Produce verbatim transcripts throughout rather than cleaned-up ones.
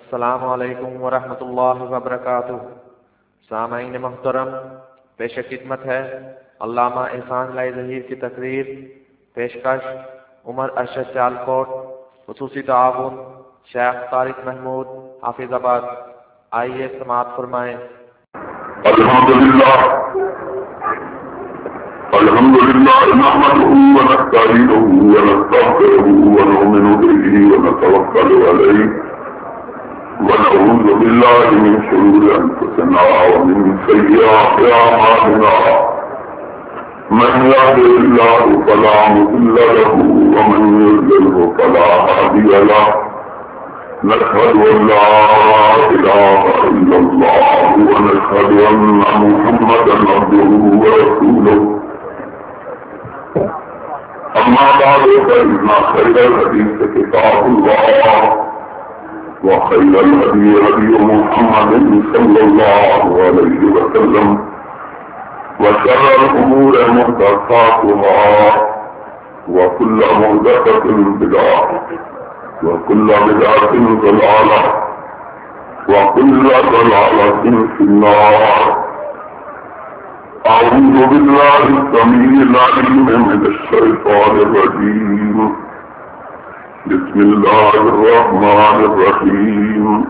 السلام علیکم ورحمۃ اللہ وبرکاتہ۔ سامعین محترم، پیش خدمت ہے علامہ احسان لائی ظہیر کی تقریر۔ پیشکش عمر ارشد سیالکوٹ، خصوصی تعاون شیخ طارق محمود حافظ آباد۔ آئیے سماعت فرمائیں۔ الحمدللہ الحمدللہ نحمده ونستعینه ونستغفره ونؤمن به ونتوکل علیہ ونعوذ باللہ من شرور انفسنا ومن سیئات اعمالنا، من يهده الله فلا مضل له ومن يضلل فلا هادي له، نشهد ان لا اله الا الله ونشهد ان محمدا عبده ورسوله، اما بعد فان خير الحديث كتاب الله وخير الهدي هدي محمد صلى الله عليه وسلم، وشر الامور محدثاتها وكل محدثة بدعة وكل بدعة ضلالة وكل ضلالة في النار۔ أعوذ بالله السميع العليم من الشيطان الرجيم، بسم الله الرحمن الرحيم،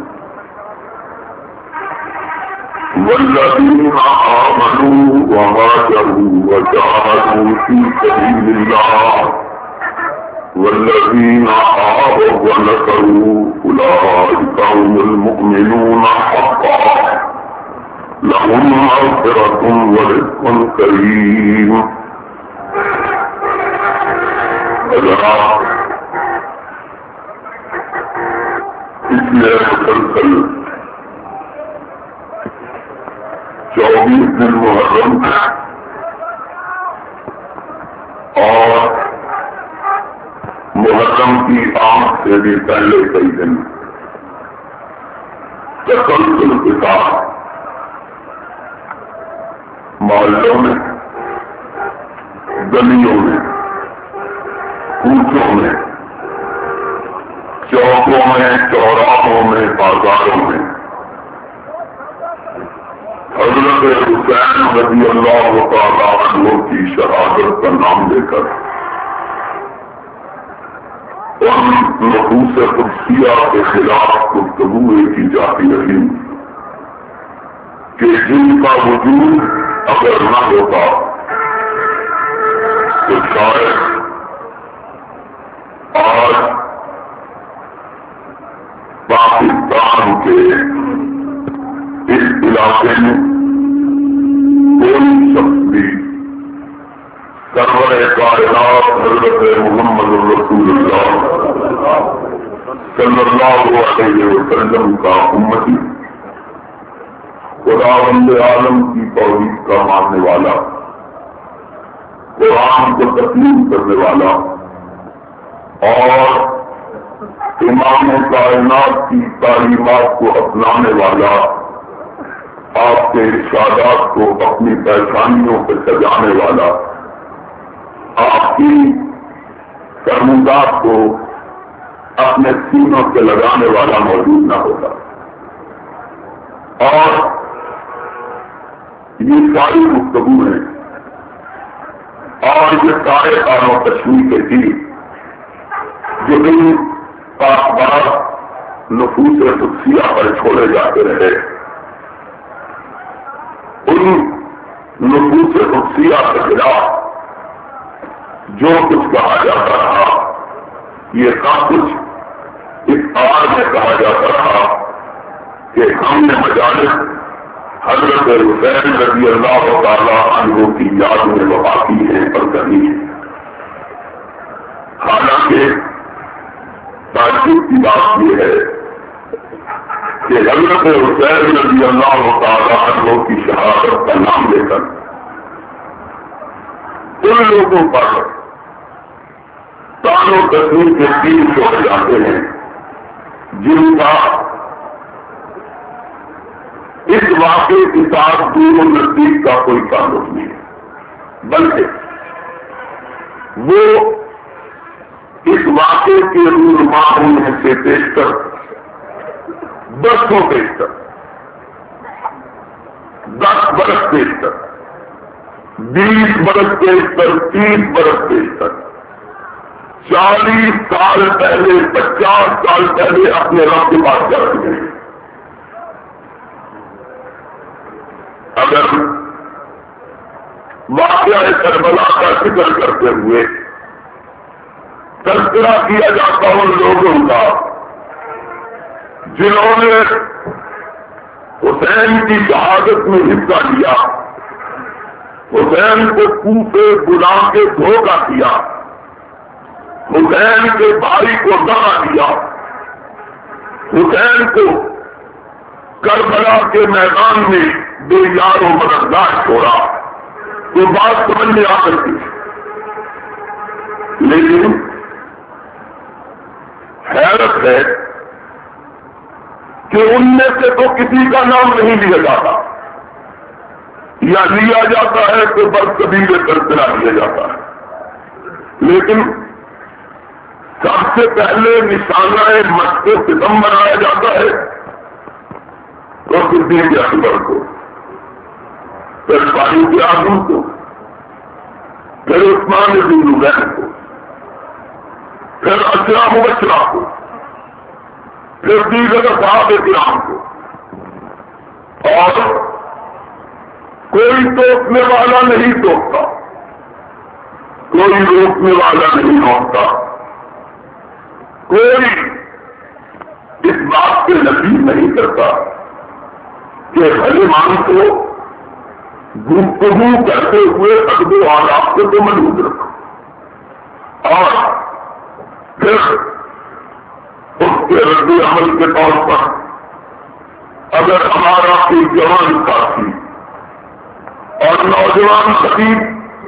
والذين آمنوا وهاجروا وجاهدوا في سبيل الله والذين آووا ونصروا أولئك هم المؤمنون حقا، لهم مغفرة ورزق كريم۔ پچھلے مسلسل چوبیس دن محرم اور محرم کی آنکھ سے بھی پہلے کئی دن تسلسل کے ساتھ محلوں میں، گلیوں میں، کوچوں میں، چوکوں میں، چوراہوں میں، بازاروں میں حضرت حسین رضی اللہ تعالیٰ عنہ کی شہادت کا نام لے کر ان نفوس قدسیہ کے خلاف گفتگو کی جاتی رہی کہ جن کا وجود اگر نہ ہوتا تو شاید آج پاکستان کے اس علاقے میں کوئی شخص بھی سرور کائنات حضرت محمد رسول اللہ صلی اللہ علیہ وسلم کا امتی، خداوند عالم کی توحید کا ماننے والا، قرآن کو تسلیم کرنے والا اور امام کائنات کی تعلیمات کو اپنانے والا، آپ کے ارشادات کو اپنی پریشانیوں پہ سجانے والا، آپ کی فرمودات کو اپنے سینوں سے لگانے والا موجود نہ ہوتا۔ اور یہ ساری گفتگو ہیں اور یہ سارے کام و تشریح کے تھی جو ان اخبار نفوس قدسیہ پر چھوڑے جاتے رہے، ان نفوس قدسیہ کے خلاف جو کچھ کہا جاتا رہا، یہ سب کچھ اس آواز میں کہا جاتا رہا کہ ہم نے مجالس حضرت حسین رضی اللہ تعالیٰ عنہ کی یاد میں وفا کی ہے اور کرنی ہے۔ حالانکہ تعجب کی بات یہ ہے کہ حضرت حسین رضی اللہ تعالیٰ عنہ کی شہادت کا نام لے کر ان لوگوں پر تان و تصویر کے تین چھوڑے جاتے ہیں جن کا اس واقعے کے ساتھ دور و نزدیک کا کوئی تعلق نہیں ہے، بلکہ وہ اس واقعے کے رونما ہونے سے پیش کر برسوں بیشتر، دس برس بیشتر، بیس برس بیشتر، تیس برس بیشتر، چالیس سال پہلے، پچاس سال پہلے اپنے رب کے پاس جا چکے ہیں۔ اگر واقعہ کربلا کا ذکر کرتے ہوئے تذکرہ کیا جاتا ان لوگوں کا جنہوں نے حسین کی شہادت میں حصہ لیا، حسین کو کوفے بلا کے دھوکہ کیا، حسین کے بھائی کو دغا دیا، حسین کو کربلا کے میدان میں بے یار و مددگار چھوڑا، تو بات سمجھ میں آ سکتی، لیکن حیرت ہے کہ ان میں سے تو کسی کا نام نہیں لیا جاتا، یا لیا جاتا ہے تو برقبیل تذکرہ لیا جاتا ہے، لیکن سب سے پہلے نشانہ مشق ستم بنایا جاتا ہے تو صدیق اکبر کو، پھر فاروق اعظم کو، پھر عثمان بن زبیر کو، پھر عشرہ مبشرہ کو، پھر دیگر صحابہ کرام کو، اور کوئی ٹوکنے والا نہیں ٹوکتا، کوئی روکنے والا نہیں روکتا، کوئی اس بات سے نفی نہیں کرتا کہ غلیمان کو گفتگو کرتے ہوئے ادب و آداب کو تو محفوظ رکھو، اور پھر اس کے رد عمل کے طور پر اگر ہمارا کوئی جوان ساتھی اور نوجوان خطیب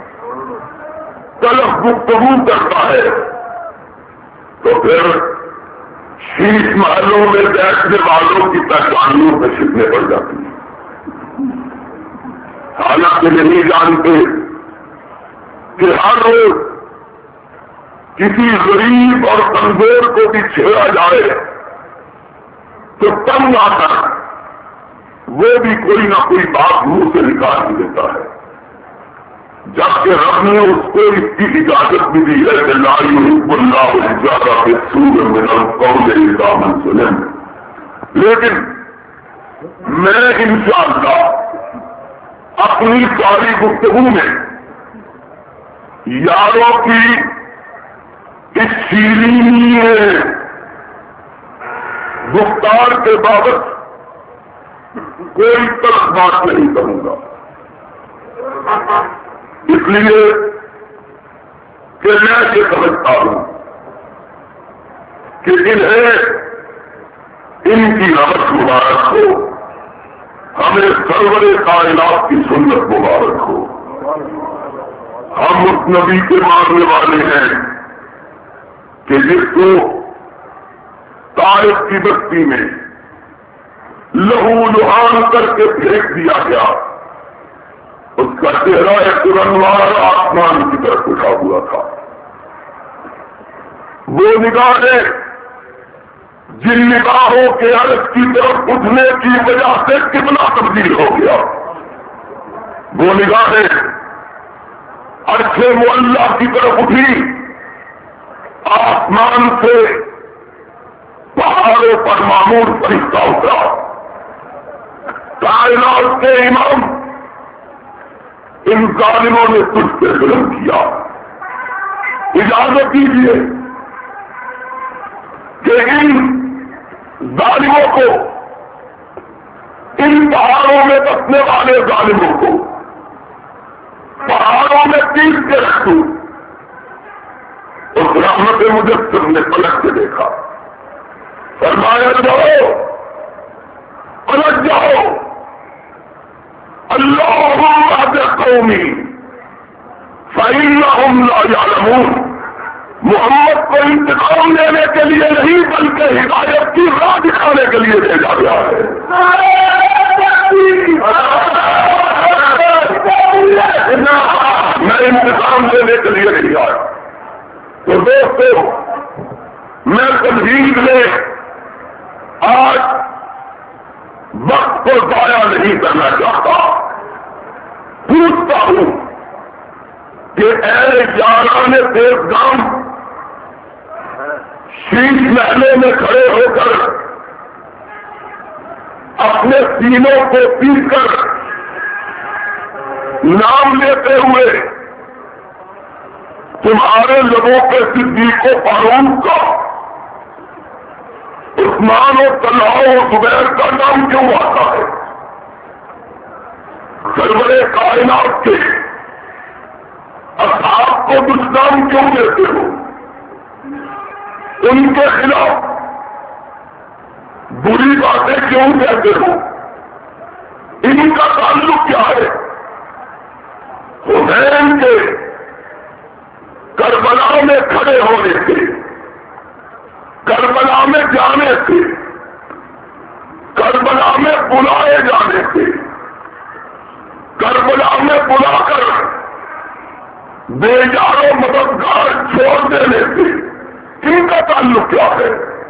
طلب گفتگو کرتا ہے تو پھر شیش محلوں میں بیٹھنے والوں کی پہچانیوں میں چھپنے پڑ جاتی ہیں، حالانکہ نہیں جانتے کہ ہر روز کسی غریب اور کمزور کو بھی چھیڑا جائے تو تنگ آ کر وہ بھی کوئی نہ کوئی بات منہ سے نکال ہی دیتا ہے، جبکہ رب نے اس کو اس کی اجازت بھی دی ہے کہ لا یحب اللہ الجہر بالسوء من القول الا من ظلم، لیکن میں انشاءاللہ اپنی ساری گفتگو میں یاروں کی اس شیرینی گفتار کے بابت کوئی طرف بات نہیں کروں گا، اس لیے کہ میں یہ سمجھتا ہوں کہ انہیں ان کی رحمت مبارک ہو، ہمیں سرور کائنات کی سنت مبارک ہو، ہم اس نبی کے ماننے والے ہیں کہ جس کو طائف کی بستی میں لہو لہان کر کے پھینک دیا گیا، اس کا چہرہ ایک انوار آسمان کی طرف اٹھا ہوا تھا، وہ نگاہیں جن نگاہوں کے عرض کی طرف اٹھنے کی وجہ سے کتنا تبدیل ہو گیا، وہ نگاہیں عرش معلیٰ کی طرف اٹھی، آسمان سے پہاڑوں پر معمور فرشتہ اترا، کائنات کے امام ان ظالموں نے تجھ سے ظلم کیا، اجازت دیجیے کہ ان ظالموں کو، ان پہاڑوں میں بسنے والے ظالموں کو پہاڑوں میں پیٹ کے رکھ دوں۔ اس رحمت مجسم نے پلٹ کے دیکھا، فرمایا جاؤ پلٹ جاؤ، اللہم اہد قومی فإنہم لا یعلمون، محمد کو انتقام لینے کے لیے نہیں بلکہ ہدایت کی راہ دکھانے کے لیے بھیجا گیا ہے۔ میں انتقام لینے کے لیے نہیں آیا۔ تو دوستو، میں تنظیم میں آج وقت کو ضائع نہیں کرنا چاہتا. پوچھتا ہوں کہ اے یاران دیوگام، شیش محلے میں کھڑے ہو کر اپنے سینوں کو پی کر نام لیتے ہوئے تمہارے لوگوں کے صدیق و فاروق کا، عثمان و طلحہ و زبیر کا نام کیوں آتا ہے؟ سرور کائنات کے اصحاب کو دشنام کیوں دیتے ہو؟ ان کے خلاف بری باتیں کیوں کہتے ہو؟ ان کا تعلق کیا ہے؟ حسین کے کربلا میں کھڑے ہونے سے، کربلا میں جانے سے، کربلا میں بلائے جانے سے، کربلا میں بلا کر بے یار و مددگار چھوڑ دینے سے ان کا تعلق کیا ہے؟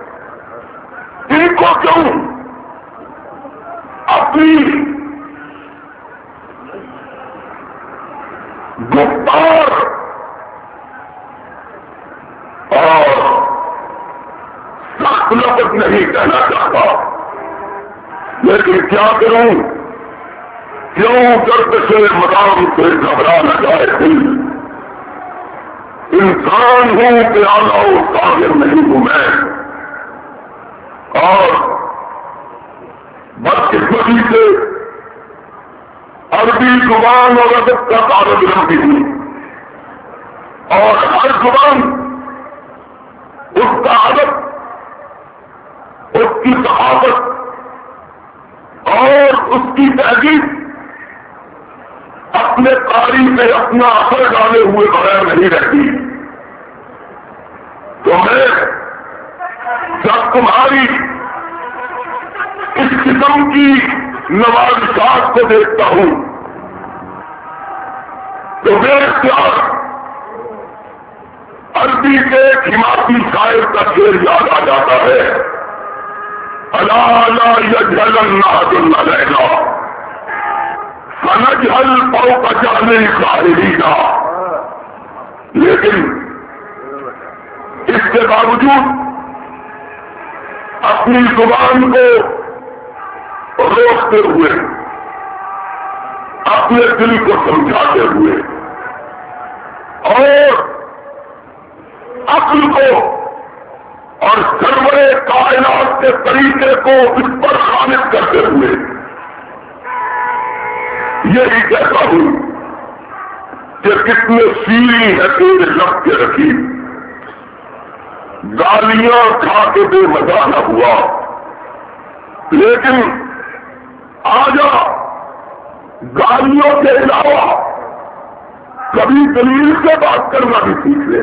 ان کو کیوں اپنی گفتار اور سخت لفظ نہیں کہنا چاہتا، لیکن کیا کروں؟ کیوں درد سے مدام سے گھبرا نہ جائے دل؟ انسان ہوں کہ اعلیٰ و قادر نہیں ہوں میں، اور بدقسمتی سے عربی زبان اور ادب کا طالب علم ہوں، اور ہر زبان اس کا ادب، اس کی صحافت اور اس کی تحقیق اپنے قاری میں اپنا اثر ڈالے ہوئے بغیر نہیں رہتی. تو میں جب تمہاری اس قسم کی نوازشات کو دیکھتا ہوں تو میرے اختیار عربی کے ایک حماسی شاعر کا شعر یاد آ جاتا ہے، الا لا یجهل الناس علینا فنجهل فوق جهل القائلین. لیکن اس کے باوجود اپنی زبان کو روکتے ہوئے، اپنے دل کو سمجھاتے ہوئے اور عقل کو اور سرور کائنات کے طریقے کو اس پر خالص کرتے ہوئے یہی کہتا ہوں کہ کتنے سیری ہے تیرے لب کے رکھی، گالیاں کھا کے بے مزہ نہ ہوا، لیکن آجا گالیوں کے علاوہ کبھی دلیل سے بات کرنا بھی سیکھ لے.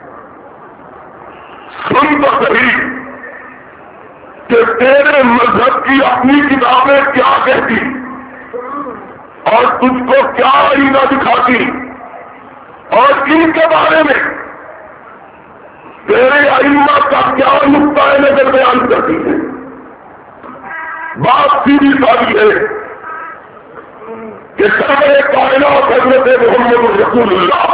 سن تو صحیح کہ تیرے مذہب کی اپنی کتابیں کیا کہتی اور تجھ کو کیا آئینہ دکھاتی، اور ان کے بارے میں تیرے ائمہ کا کیا نقطۂ نظر بیان کرتی ہے. بات سیدھی سادی ہے کہ سرور کائنات حضرت محمد رسول اللہ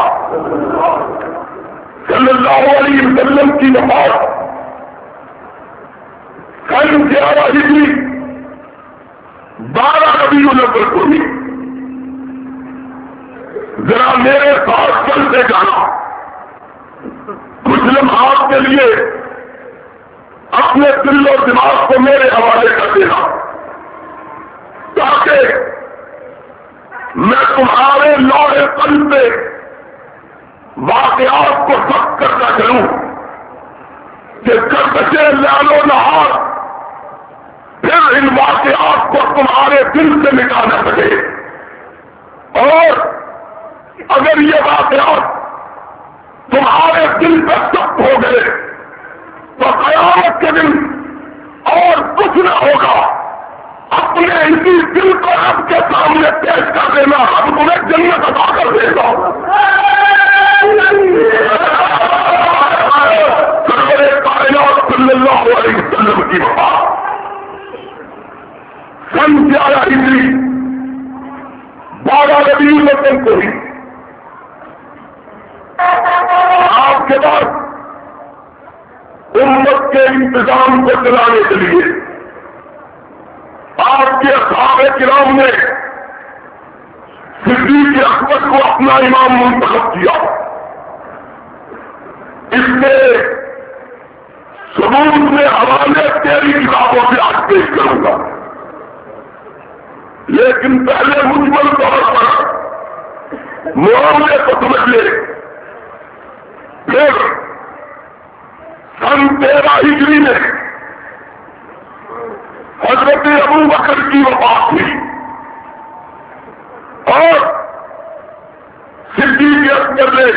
صلی اللہ علیہ وسلم کی وفات کل گیارہ ہجری بارہ ربیع الاول کو ہوئی. ذرا میرے ساتھ چلتے جانا، کچھ لمحات کے لیے اپنے دل اور دماغ کو میرے حوالے کر دینا تاکہ میں تمہارے لوہے قلب پہ واقعات کو ضبط کرتا چلوں کہ گردشیں لیل و نہار پھر ان واقعات کو تمہارے دل سے مٹا نہ سکے. اور اگر یہ واقعات تمہارے دل پہ سخت ہو گئے تو قیامت کے دن اور کچھ نہ ہوگا، اپنے اسی دل کو رب کے سامنے پیش کر دینا، ہم تمہیں جنت عطا کر دے گا. سرور کائنات صلی اللہ علیہ وسلم کی وفات سن گیارہ ہجری بارہ ربیع الاول کو ہی آپ کے بعد امت کے انتظام کو چلانے کے لیے آپ کے اصحاب کرام نے صدیق اکبر کو اپنا امام منتخب کیا. اس کے ثبوت میں حوالے تیری کتابوں سے آج پیش کروں گا، لیکن پہلے مجمل طور پر معاملے کو سمجھ لے. پھر سن تیرہ ہجری میں حضرت ابو بکر کی وفات ہوئی اور صدیق اکبر نے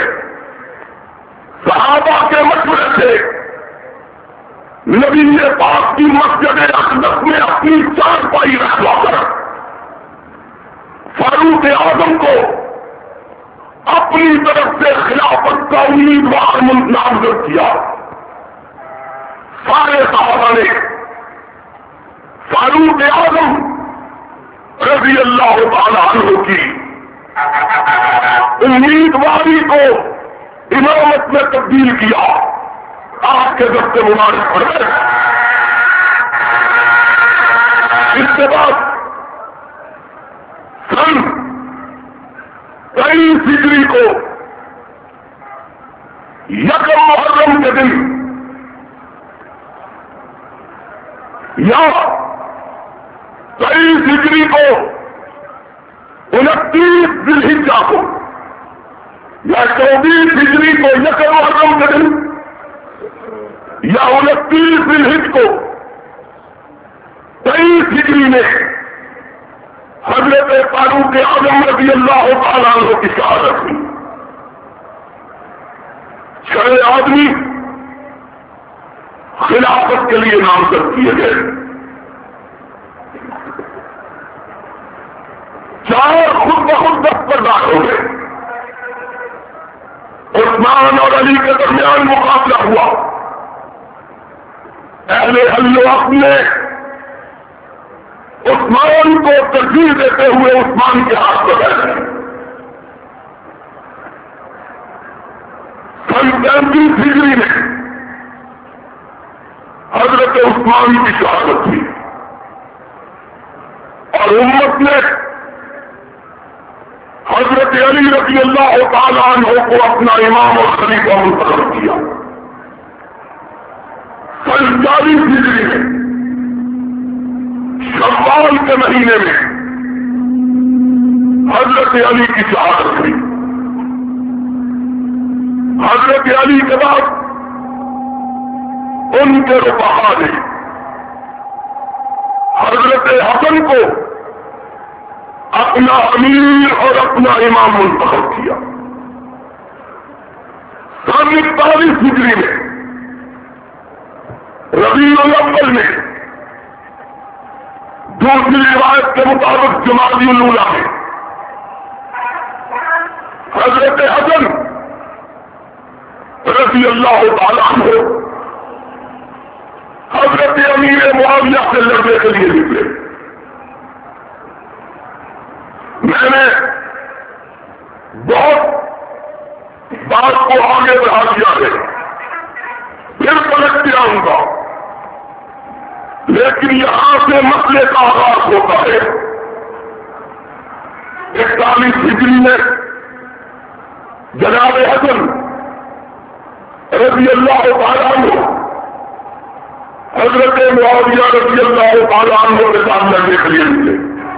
صحابہ کے مشورے سے نبی پاک کی مسجد اقدس میں اپنی چارپائی رکھوا کر فاروق اعظم کو اپنی طرف سے خلافت کا امیدوار نامزد کیا. سارے صحابہ نے فاروق اعظم رضی اللہ تعالیٰ عنہ کی امیدواری کو امامت میں تبدیل کیا. آپ کے دست مبارک پڑ گئے. اس کے بعد سن تیئیس ہجری کو یکم محرم کے دن یا تیئیس ہجری کو انتیس ذی الحجہ کو یا چوبیس ہجری کو یکم محرم کے دن یا انتیس ذی الحجہ کو تیئیس ہجری میں حضرت فاروق اعظم رضی اللہ تعالیٰ عنہ کی شہادت ہوئی. چھ آدمی خلافت کے لیے نامزد کیے گئے. چار خود بخود دستبردار ہو گئے. عثمان اور علی کے درمیان مقابلہ ہوا. اہل حل و عقد نے عثمان کو ترجیح دیتے ہوئے عثمان کے ہاتھ میں بیٹھے. سن پینتیس ہجری میں حضرت عثمان کی شہادت ہوئی اور امت نے حضرت علی رضی اللہ تعالیٰ عنہ کو اپنا امام اور خلیفہ منتخب کیا. سن چالیس ہجری میں شوال کے مہینے میں حضرت علی کی شہادت ہوئی. حضرت علی کے بعد ان کے رفقا نے حضرت حسن کو اپنا امیر اور اپنا امام منتخب کیا. سن اکتالیس ہجری میں ربیع الاول میں دوسری روایت کے مطابق جمادی الاولیٰ میں حضرت حسن رضی اللہ تعالیٰ عنہ حضرت امیر معاویہ سے لڑنے کے لیے نکلے. میں نے بہت بات کو آگے بڑھا دیا ہے، پھر پلٹ کے آؤں گا، لیکن یہاں سے مسئلے کا آغاز ہوتا ہے. اکتالیس ہجری میں جناب حسن رضی اللہ تعالیٰ عنہ حضرت معاویہ رضی اللہ تعالیٰ عنہ کے ساتھ لڑنے کے لیے نکلے.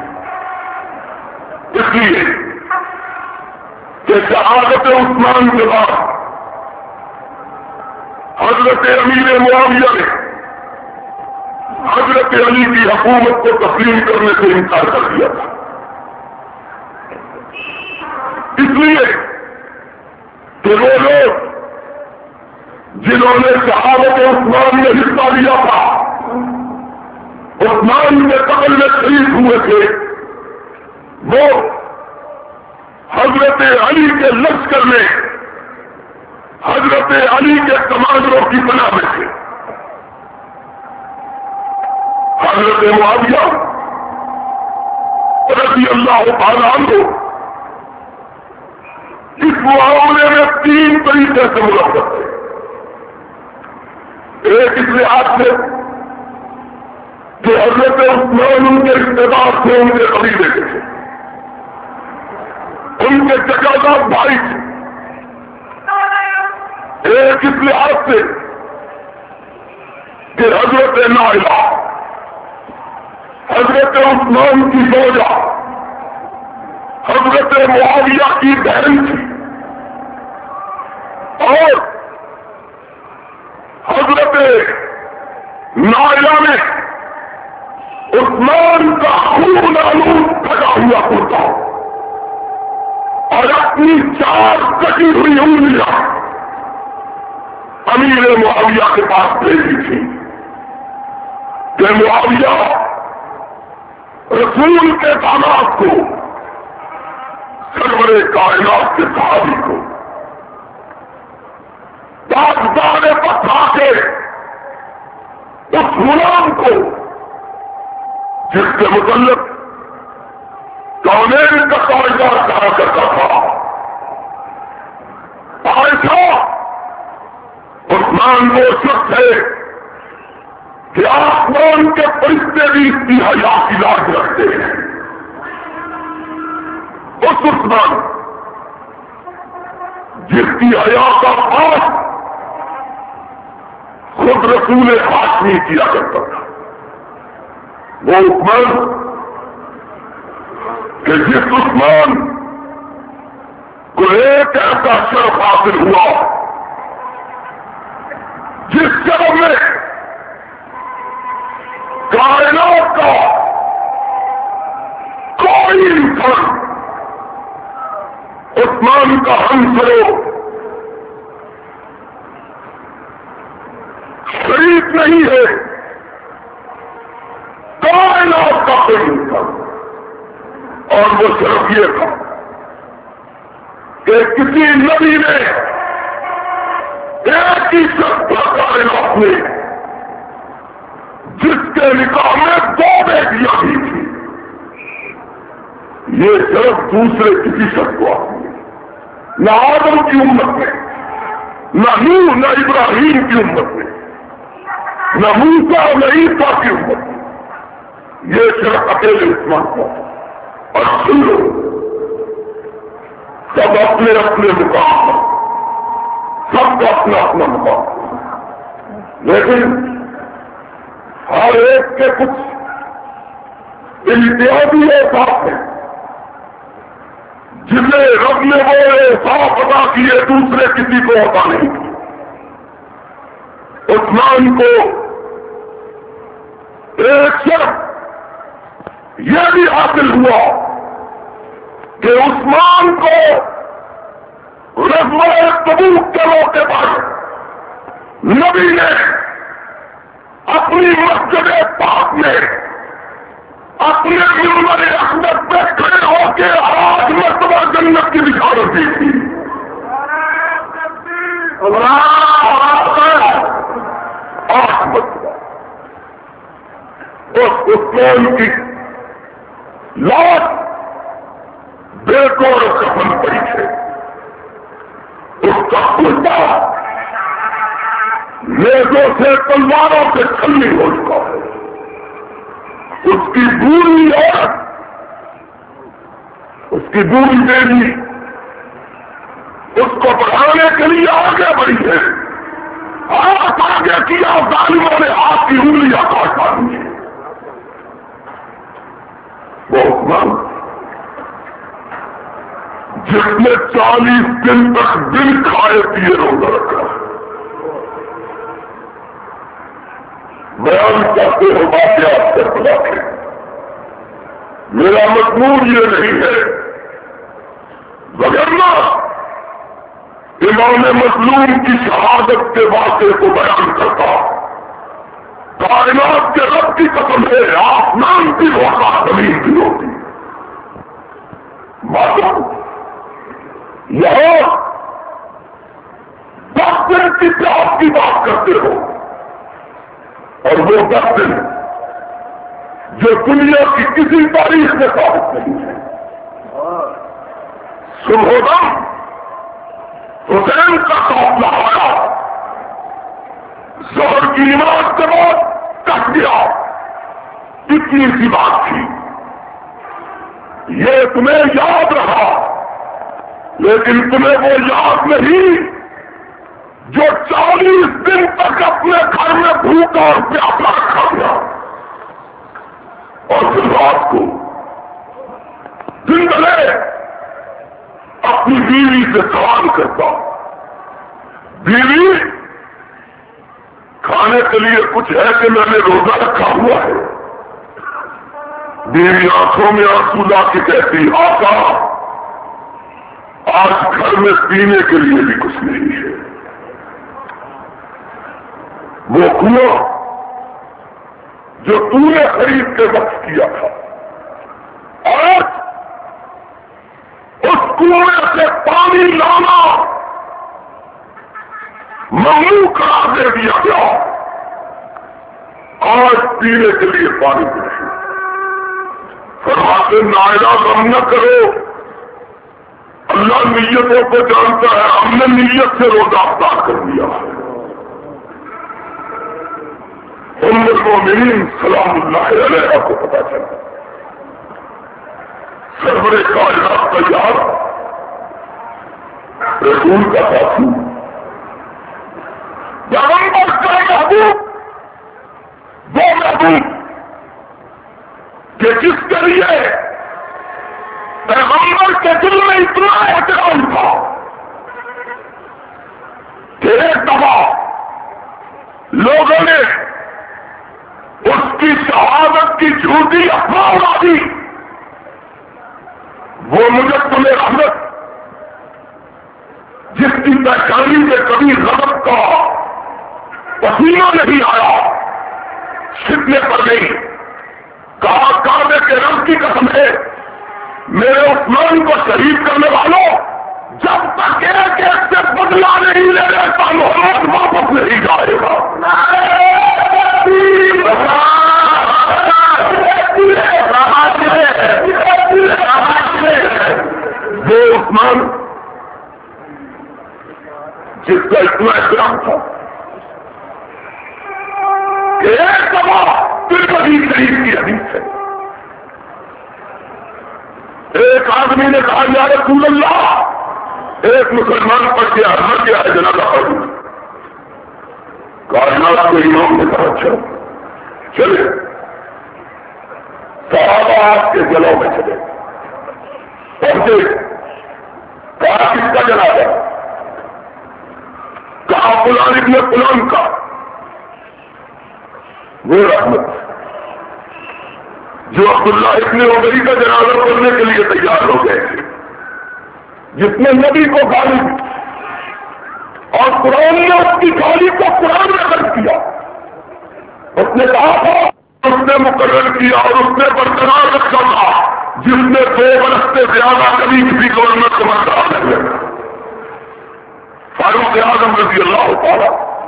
اس لیے کہ شہادت عثمان کے بعد حضرت امیر معاویہ نے حضرت علی کی حکومت کو تسلیم کرنے سے انکار کر دیا تھا. اس لیے کہ وہ لوگ جنہوں نے شہادت عثمان میں حصہ لیا تھا، عثمان کے قتل میں شریک ہوئے تھے، وہ حضرت علی کے لشکر میں حضرت علی کے کمانڈروں کی پناہ میں تھے. حضرت معاویہ رضی اللہ تعالیٰ عنہ اس معاملے میں تین طریقے سے ملوث تھے. ایک اس لحاظ سے کہ حضرت عثمان ان کے رشتے دار تھے، ان کے قبیلے کے تھے، ان کے چچا بھائی تھے. ایک اس لحاظ سے کہ حضرت نائلہ حضرت عثمان کی زوجہ حضرت معاویہ کی بہن تھی، اور حضرت نائلہ نے عثمان کا خون آلود پھٹا ہوا کرتا اور اپنی چار کٹی ہوئی انگلیاں امیر معاویہ کے پاس بھیجی تھی کہ معاویہ رسول کے داماد کو، سرور کائنات کے صحابی کو داغدار پتھا کے اس غلام کو جس کے متعلق کونین کا کاروبار کہا کرتا تھا، ایسا عثمان وہ شخص ہے کہ آسمان کے فرشتے بھی اس کی حیا کی لاج رکھتے ہیں. اس عثمان جس کی حیا کا پاس خود رسول ہاشمی کیا کرتا تھا، وہ عثمان کہ جس عثمان کو ایک ایسا شرف حاصل ہوا جس شرف میں کائنات کا کوئی انسان عثمان کا ہمسرو شریک نہیں ہے. کائنات کا کوئی انسان، اور وہ شرف یہ تھا کہ کسی نبی نے ایک ہی شخص کائنات میں جس کے نکاح میں دو بیٹیاں بھی تھی، یہ صرف دوسرے کسی شخص کو آتی ہے. نہ آدم کی امت میں، نہ نوح، نہ ابراہیم کی امت میں، نہ موسیٰ نہ عیسیٰ کی امت میں، یہ صرف اکیلے عثمان کو. اور سن لو، سب اپنے اپنے مقام پر، سب کا اپنا اپنا مقام، لیکن ہر ایک کے کچھ امتیازی احساس ہیں جنہیں رب نے وہ احساس ادا کیے دوسرے کسی کو ادا نہیں کیے. عثمان کو ایک شرط یہ بھی حاصل ہوا کہ عثمان کو غزوہ تبوک کے موقع پر نبی نے اپنی مسجد پاک میں اپنے منبر احمد پہ کھڑے ہو کے آج مرتبہ جنت کی بشارت دی تھی. آج مرتبہ اس عثمان کی لاش بیٹوں اور کفن پڑی ہے. اس کا کلبا نیزوں سے تلواروں سے چھلنی ہو چکا ہے. اس کی بوڑھی عورت، اس کی بوڑھی بیٹی اس کو بڑھانے کے لیے آگے بڑھی ہے. ہاتھ آگے کیا، ظالموں نے ہاتھ کی انگلیاں کاٹ ڈالی ہیں. وہ عثمان جس نے چالیس دن تک دن کھائے پیے روزہ رکھا، بیان کرتے ہو باتیں آپ سے بتا کے. میرا مضمون یہ نہیں ہے، وگرنہ امام مظلوم کی شہادت کے واقعے کو بیان کرتا. کائنات کے رب کی قسم ہے، آسمان کی ہوتا زمین کی ہوتی. معلوم یہاں دس دن کی پیاس کی بات کرتے ہو، اور وہ دس دن جو دنیا کی کسی تاریخ میں ثابت نہیں ہے. صبح دم حسین کا قافلہ آیا، ظہر کی نماز کے بعد کٹ گیا. اتنی سی بات تھی. یہ تمہیں یاد رہا، لیکن تمہیں وہ یاد نہیں جو چالیس دن تک اپنے گھر میں بھوکا اور پیاسا رکھا گیا، اور پھر رات کو دن بھلے اپنی بیوی سے سوال کرتا، بیوی کھانے کے لیے کچھ ہے کہ میں نے روزہ رکھا ہوا ہے؟ بیوی آنکھوں میں آنسو لا کے کہتی، آقا آج گھر میں پینے کے لیے بھی کچھ نہیں ہے. وہ کنواں جو تو نے خرید کے وقت کیا تھا، آج اس کنویں سے پانی لانا ممنوع قرار دے دیا گیا. آج پینے کے لیے پانی نہیں. فرماتے نائرہ غم نہ کرو، اللہ نیتوں کو جانتا ہے، ہم نے نیت سے روزہ افطار کر دیا ہے. ام المومنین سلام اللہ علیہ کو پتا چلا سرور کائنات تیار رسول کا ساتھی پیغمبر کا محبوب، وہ محبوب کہ جس کے لیے پیغمبر کے دل میں اتنا احترام تھا کہ ایک دفعہ لوگوں نے اس کی شہادت کی جھوٹی افواہ اڑا دی. وہ مجسم رحمت جس کی پہچانی سے کبھی غضب کا پسینہ نہیں آیا، چھپنے پر نہیں کہا، کعبے کے رب کی قسم ہے میرے عثمان کو شہید کرنے والوں، جب تک ایک ایک سے بدلا نہیں لے لیتا محمد واپس نہیں جائے گا. وہ عثمان جس کا اتنا احترام تھا کہ ایک دفعہ ترمذی شریف کی حدیث ہے، ایک آدمی نے کہا یا رسول اللہ، ایک مسلمان پڑھ کے حضرت کیا ہے جنازہ پڑھ. کائنات کو امام نے کہا اچھا چلے. صحابہ آپ کے جلوں میں چلے پہنچے، کہا کس کا جنازہ؟ کہا فلان ابن فلان کا. وہ رحمت جو عبداللہ ابن عمری کا جنازہ پڑھنے کے لیے تیار ہو گئے تھے، جس نے نبی کو گالی اور قرآن نے اس کی گالی کو قرآن میں درج کیا. اس نے کہا تھا، اس نے مقرر کیا اور اس نے برقرار رکھا تھا جس نے دو برس سے زیادہ کبھی کسی گورنمنٹ کو برقرار نہیں رکھا. فاروق اعظم رضی اللہ تعالی.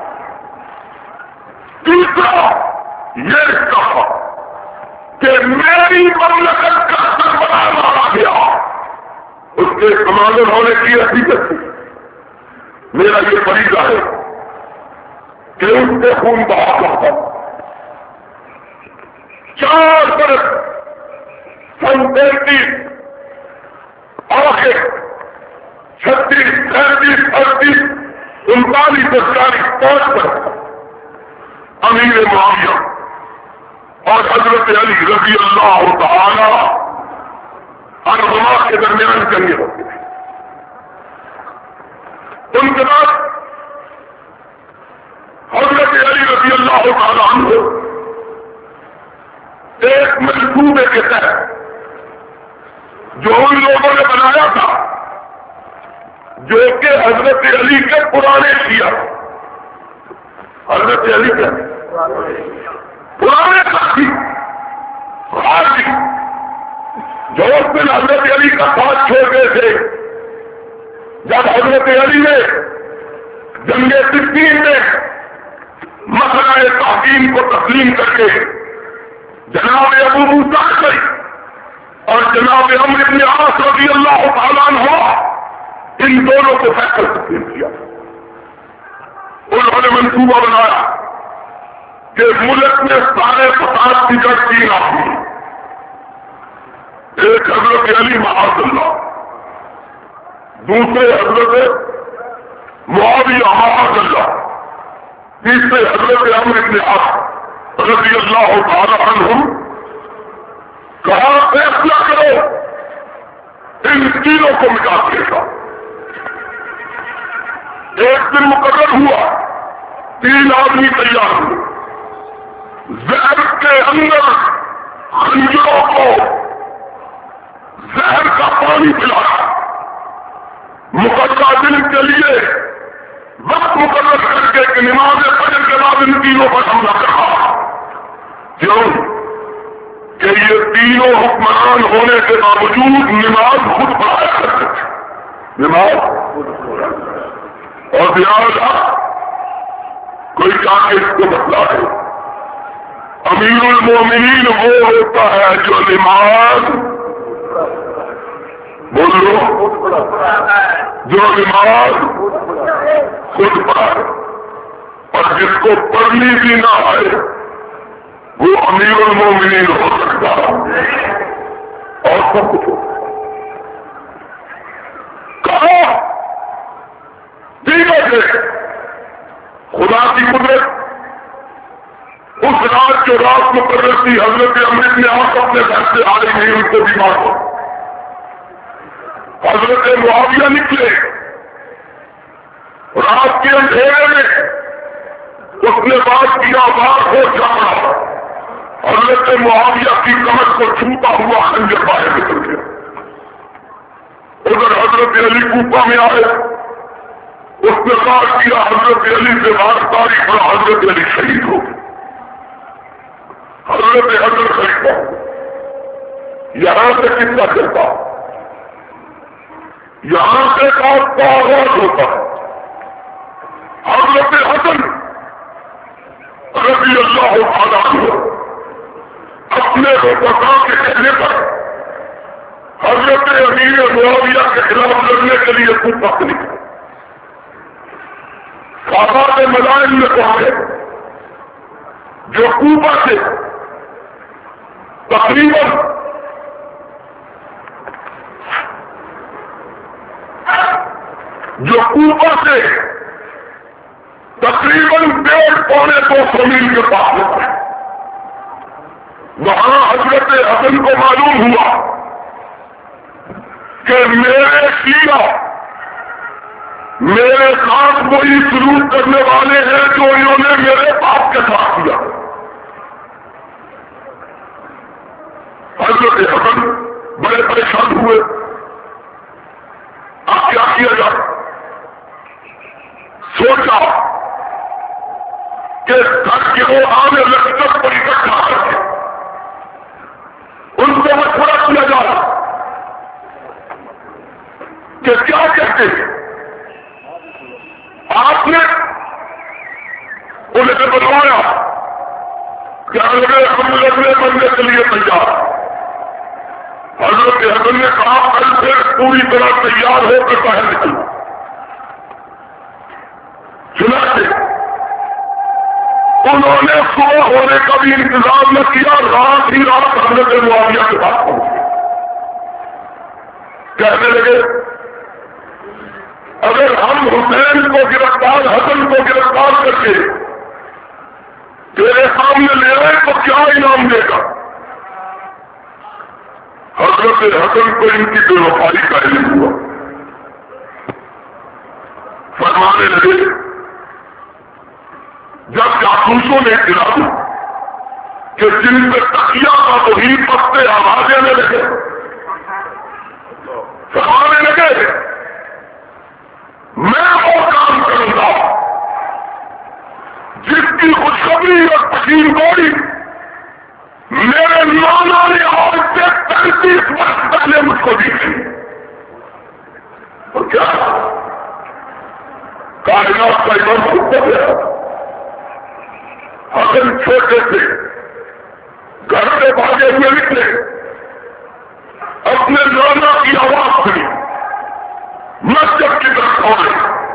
تیسرا یہ کہا کہ میری مملکت کا سربراہ مارا گیا، اس کے کمانڈر ہونے کی حقیقت تھی. میرا یہ فریضہ ہے کہ اس کے خون بہا کرتا. چار برس سن تینتیس آخر چھتیس سینتیس اڑتیس انتالیس اڑتالیس پانچ برس امیر معاویہ اور حضرت علی رضی اللہ تعالی عنہما کے درمیان جنگیں ہوتی تھی. ان کے بعد حضرت علی رضی اللہ تعالی عنہ ایک منصوبے کے تحت جو ان لوگوں نے بنایا تھا، جو کہ حضرت علی کے پرانے شیعہ، حضرت علی کے پرانے ساتھی خارجی جو اس دن حضرت علی کا ساتھ چھوڑ گئے تھے، جب حضرت علی نے جنگ صفین میں مسئلہ تحکیم کو تسلیم کر کے جناب ابو موسیٰ اشعری اور جناب عمرو بن عاص رضی اللہ تعالیٰ عنہ ان دونوں کو فیصل تسلیم کیا. انہوں نے منصوبہ بنایا کہ ملک میں سارے فساد کی جڑ تین آتی. ایک حضرت علی معاذ اللہ، دوسرے حضرت معاویہ معاذ اللہ، تیسرے حضرت عمرو بن عاص رضی اللہ تعالی عنہم. کہا فیصلہ کرو ان تینوں کو مٹا دے گا. ایک دن مقرر ہوا، تین آدمی تیار ہوئے، زہر کے اندر خنجروں کو زہر کا پانی پلایا. مقررہ دن کے لیے وقت مقرر کر کے کہ نماز فجر کے بعد ان تینوں پر حملہ کرا. کیوں کہ یہ تینوں حکمران ہونے کے باوجود نماز خود پڑھایا کرتے تھے. نماز اور لہٰذا کوئی کہا اس کو مسئلہ ہے. امیر المومنین وہ ہوتا ہے جو نماز بولو جو نماز خود پڑھائے، اور جس کو پڑھنی بھی نہ آئے وہ امیر المومنین ہو سکتا اور سب کچھ ہو سکتا. کہا ٹھیک ہے خدا کی قدرت. اس رات جو رات مقرر تھی حضرت عمرو بن عاص اپنے گھر سے آئے نہیں، ان کو بیمار ہو. حضرت معاویہ نکلے رات کے اندھیرے میں، اس نے بات کیا بات ہو جانا. حضرت معاویہ کی کمر کو چھوٹا ہوا خنجر باہر نکل گیا. ادھر حضرت علی کوفہ میں آئے، اس نے بات کیا حضرت علی سے بات تاریخ پر حضرت علی شہید ہو گئے. حضرت حضرت خلیفہ یہاں سے کتنا چلتا، یہاں سے بات کا آغاز ہوتا ہے. حضرت حسن رضی اللہ تعالیٰ عنہ اپنے رفقا کے کہنے پر حضرت امیر معاویہ کے خلاف لڑنے کے لیے خود وقت نکلا. صحابہ کے ملائم میں کہا جو کوفہ سے تقریباً جو کوفہ سے تقریباً ڈیڑھ پونے دو سو میل کے پاس ہے، وہاں حضرت حسن کو معلوم ہوا کہ میرے شیعہ میرے ساتھ وہی سلوک کرنے والے ہیں جو انہوں نے میرے باپ کے ساتھ کیا. حضرت حسن بڑے پریشان ہوئے. اب کیا کیا جائے؟ سوچا کہ گھر کے وہ آنے لشکر پر اکٹھا کر کے ان کو مشورہ کیا جا رہا کہ کیا کہتے ہیں. آپ نے انہیں بتوایا کہ اگلے ہم لگنے بننے کے لیے تیار. حضرت حسن نے کہا کل سے پوری طرح تیار ہو کر باہر نکلو. چنانچہ انہوں نے صبح ہونے کا بھی انتظام نہ کیا، رات ہی رات حضرت معاویہ کے پاس پہنچے. کہنے لگے اگر ہم حسین کو گرفتار حسن کو گرفتار کر کے تیرے سامنے لے آئے تو کیا انعام دے گا؟ حضرت حسن کو ان کی بے وفائی کا علم ہوا. فرمانے لگے جب جاسوسوں نے اطلاع کہ جن پہ تکیا کا وہی پتے آواز دینے لگے، فرمانے لگے میں وہ کام کروں گا جس کی خوشخبری اور تقسیم گوڑی میرے نانا نے آج سے پینتیس برس پہلے مجھ کو دی تھی. اور کیا کائنات کا امام خود ہو گیا. حسن چھوٹے سے گھر میرے بھاگے ہوئے نکلے، اپنے نانا کی آواز سنی، مسجد کی طرف دوڑے،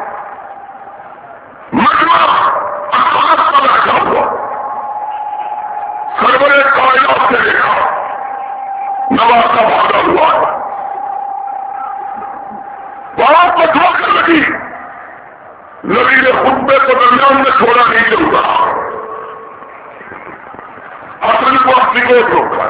مجمع اخلاق پر بیٹھا ہوا سرور کائنات سے دیکھا نوازا بھاگا ہوا ہے، بات بتوا کر لگی، نبی نے خطبے کو درمیان میں چھوڑا نہیں چلتا، اپنے کو اپنی کو روکا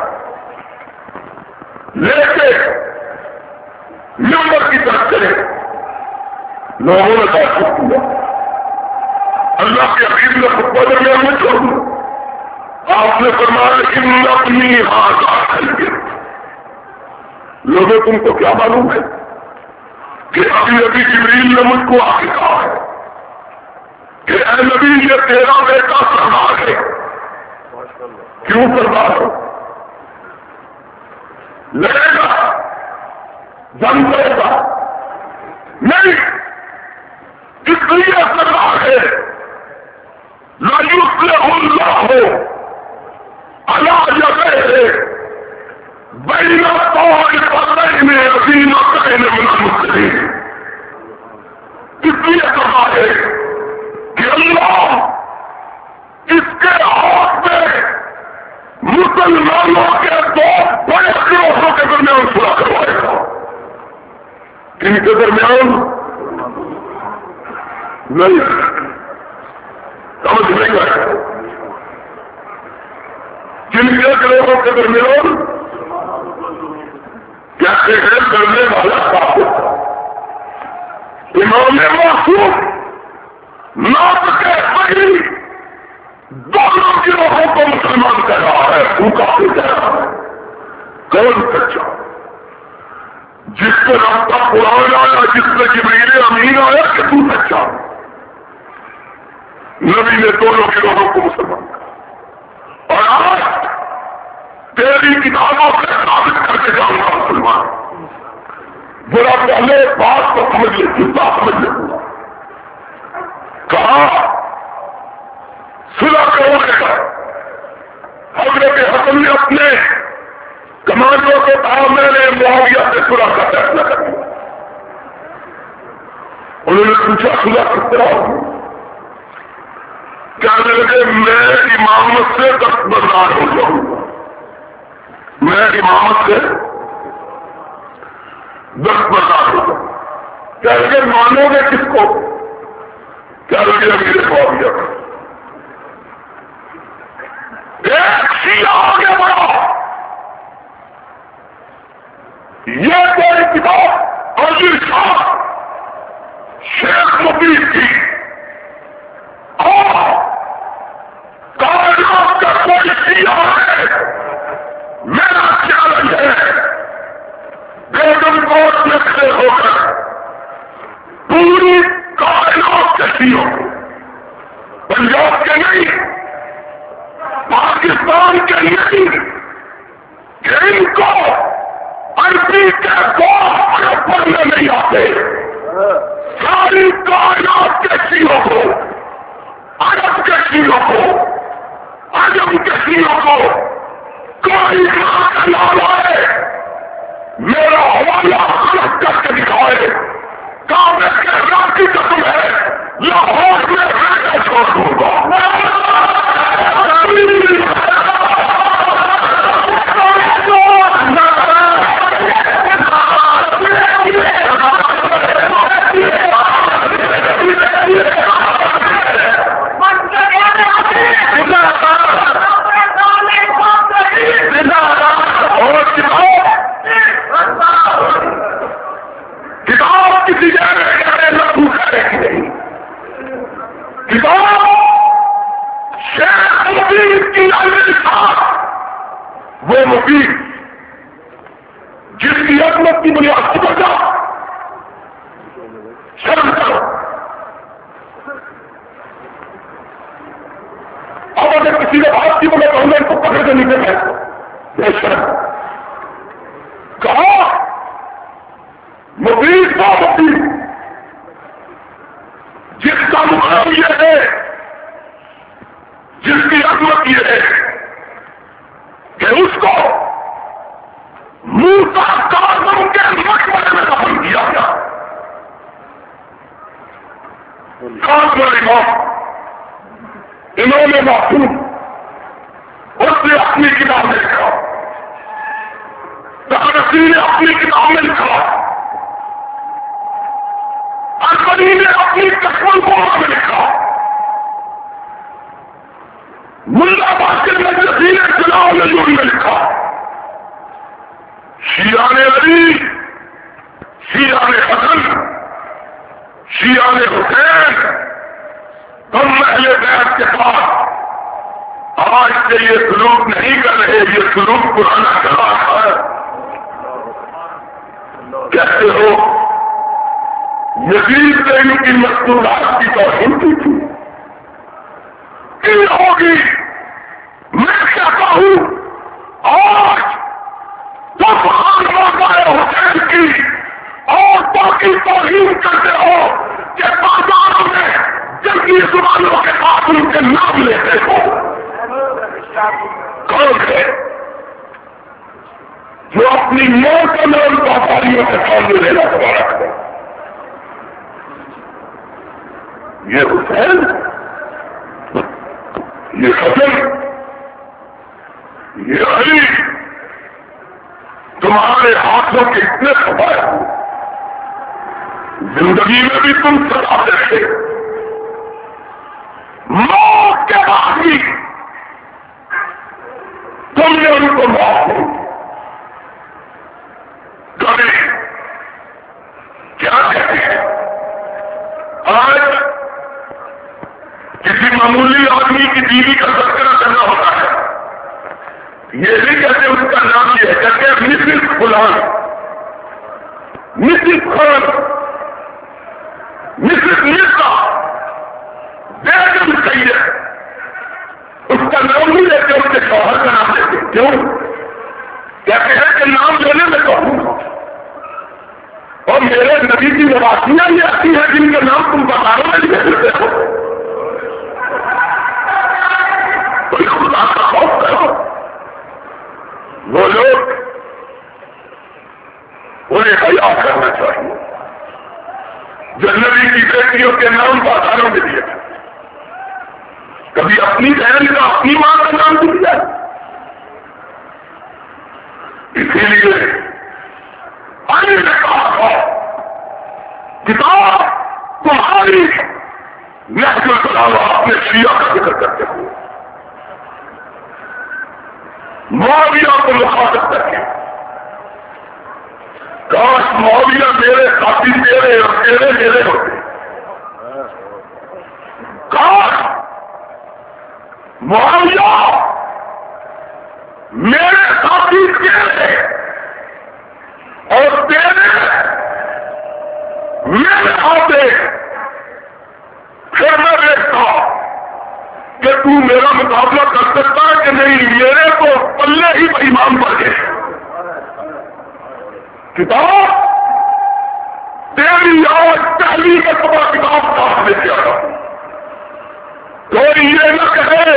لے کے نمبر کی طرف چلے، لوگوں نے کہا کیا اللہ کے حبیب نے خطبہ درمیان میں چھوڑ دیا، آپ نے فرمایا کہ اپنی ہاتھ کر لوگوں تم کو کیا معلوم ہے کہ ابھی ابھی جبریل نے مجھ کو آ کے کہا ہے کہ اے نبی یہ تیرا بیٹا سردار ہے، کیوں سردار ہو؟ لڑے گا، جنگ کرے گا؟ نہیں، اس لیے سردار ہے لا یصلح اللہ علی یدیہ بین طائفتین عظیمتین من المسلمین، اس لیے کہا ہے کہ اللہ اس کے ہاتھ میں مسلمانوں کے دو بڑے گروہوں کے درمیان صلح کروائے گا۔ کن کے درمیان؟ نہیں سمجھ نہیں آئے، جن کے گروہوں کے درمیان کہتے ہیں کرنے والا ثابت امام معصوم ناپ کے بڑی دونوں گروہوں کو مسلمان کہہ رہا ہے، وہ کافی کہہ رہا ہے، کون سچا؟ جس سے راستہ قرآن آیا، جس سے جبریل امین آیا کہ تو سچا؟ نبی نے دونوں گروہوں کو مسلمان کہا، اور آج تیری کتابوں سے ثابت کر کے جاؤں گا مسلمان، برا پہلے بات کو سمجھ لے، جتنا سمجھ لے، کہا صلح کروانے کا۔ حضرت حسن نے اپنے کمانڈوں کو کہا میں نے معاویہ سے صلح کا فیصلہ کر دیا۔ انہوں نے پوچھا صلح کس طرح ہوگی؟ کہنے لگے میں امامت سے دستبردار ہو جاؤں گا، میں امامت سے دستبردار ہو جاؤں۔ کہنے لگے مانو گے کس کو؟ کہنے لگے امیر معاویہ کا۔ ایک شیعہ آگے بڑھا، یہ کوئی کتاب عظیم شاہ شیخ مفید کی اور کائنات کا کوئی شیعہ ہے، میرا چیلنج ہے بیگم کوٹ میں کھڑے ہو کر پوری کائنات کے شیعوں کو، پنجاب کے نہیں، پاکستان کے نہیں، کہ ان کو عربی کے دو حرف پڑھنے نہیں آتے، ساری کائنات کے شیعوں کو، عرب کے شیعوں کو، عجم کے شیعوں کو کوئی نام ہے میرا حوالہ غلط کر کے دکھائے، کعبے کے رب کی قسم ہے لاہور میں رہنا چھوڑ دوں گا۔ کتاب کسی جگہ لگو کرے نہیں، کتاب شیخ مفید کی لکھا، وہ مفید جس کی عظمت کی بنیاد کی وجہ شرم کرو۔ اب اگر کسی نے بات کی بولے تو ہم نے ان کو پکڑ کے نکل گئے شرم کہا مفید کا مفید جس کا مقام یہ ہے، جس کی عظمت یہ ہے کہ اس کے معصوم اس نے اپنی کتاب میں لکھا، تقرسی نے اپنی کتاب میں لکھا، اربنی نے اپنی تقوی کو میں لکھا، ملا باقر مجلسی نے جلال نجوم میں لکھا، شیعہ نے علی، شیعہ نے حسن، شیعہ نے حسین، تم اہل بیت کے ساتھ آج سے یہ سلوک نہیں کر رہے، یہ سلوک پرانا چلا ہے. کہتے ہو یزید نے ان کی مستورات کی توہین کی تھی، کی ہوگی. میں کہتا ہوں آج تم خانوادہ حسین کی اور باقی توہین کرتے ہو کہ بازاروں میں جنگی زبانوں کے ساتھ ان کے نام لیتے ہو. کون ہے جو اپنی موت کا نام وفاداریوں کے سامنے لینا دوبارہ کرے؟ یہ حسین، یہ حسن، یہ علی تمہارے ہاتھوں کے اتنے سفائے ہو، زندگی میں بھی تم سزا دیتے، موت کے بعد بھی تم نے ان کو معاف نہیں کبھی. کیا کہتے ہیں آج کسی معمولی آدمی کی بیوی کا تذکرہ کرنا ہوتا ہے، یہ نہیں کہتے اس کا نام یہ ہے، کہتے ہیں مسز فلان، مسز خان، مسز مرزا، بیگم سید. اس کا نام نہیں لیتے، اس کے شوہر کا نام لیتے. کیوں؟ کہتے ہیں کہ نام لینے میں کہوں گا، اور میرے نبی کی نواسیاں یہ ایسی ہیں جن کے نام تم بازاروں میں لکھ دیتے ہو. کوئی خدا کا خوف کرو. وہ لوگ انہیں حیا کرنا چاہیے جو نبی کی بیٹیوں کے نام بازاروں میں دیے. کبھی اپنی بہن کا، اپنی ماں کا نام بھی دیا. اسی لیے علی نے کہا تھا کتاب تمہاری نہج البلاغہ اپنے شیعہ کا ذکر کرتے ہوئے معاویہ کو مخاطب کر کے، کاش معاویہ میرے ساتھی تیرے اور تیرے میرے ہوتے، کاش معاویہ میرے ساتھی تیرے اور تیرے میرے آتے. پھر میں دیکھتا کہ تو میرا مقابلہ کر سکتا ہے کہ نہیں. میرے کو پلے ہی ایمان پڑ گئے. کتاب تیری آج پہلی مرتبہ کتاب کام لے کے آیا. کوئی یہ نہ کہے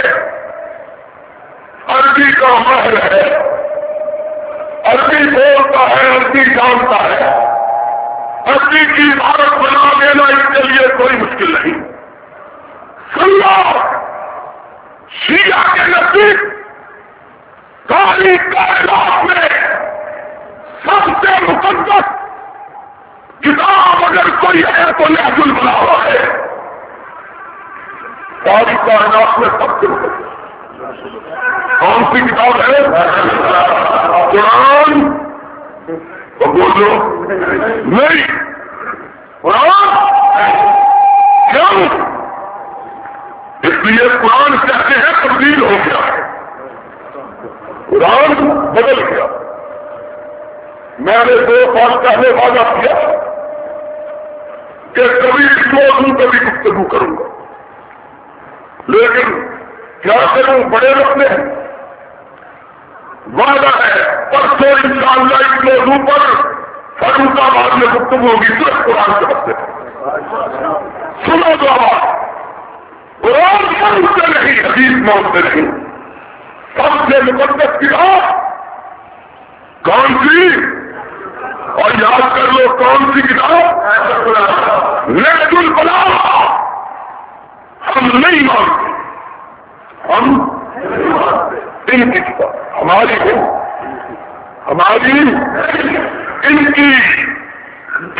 عربی کا ماہر ہے، عربی بولتا ہے، عربی جانتا ہے، عربی کی عبارت بنا دینا اس کے لیے کوئی مشکل نہیں. سنو، شیعہ کے نزدیک ساری کائنات میں سب سے مقدس کتاب اگر کوئی ہے تو نہج البلاغہ ہے. ساری کائنات میں سب سے مقدس کون سی کتاب ہے؟ قرآن. تو بولو نہیں، قرآن. کیوں؟ اس لیے قرآن کہتے ہیں تبدیل ہو گیا، قرآن بدل گیا. میں نے دو سال پہلے وعدہ کیا کہ کبھی اس موضوع پہ بھی گفتگو کروں گا، لیکن کیا کروں، بڑے رکھتے ہیں. وعدہ ہے پرسوں انشاءاللہ اس موضوع پر فاروق آباد میں گفتگو ہوگی صرف قرآن کے وقت. سنو تو آواز، قرآن موت سے نہیں، حدیث موت سے نہیں. سب سے مقدس کتاب کون سی؟ اور یاد کر لو کون سی کتاب؟ نہج البلاغہ. ہم نہیں مانتے ہم ان کی کتاب ہماری ہے، ہماری ان کی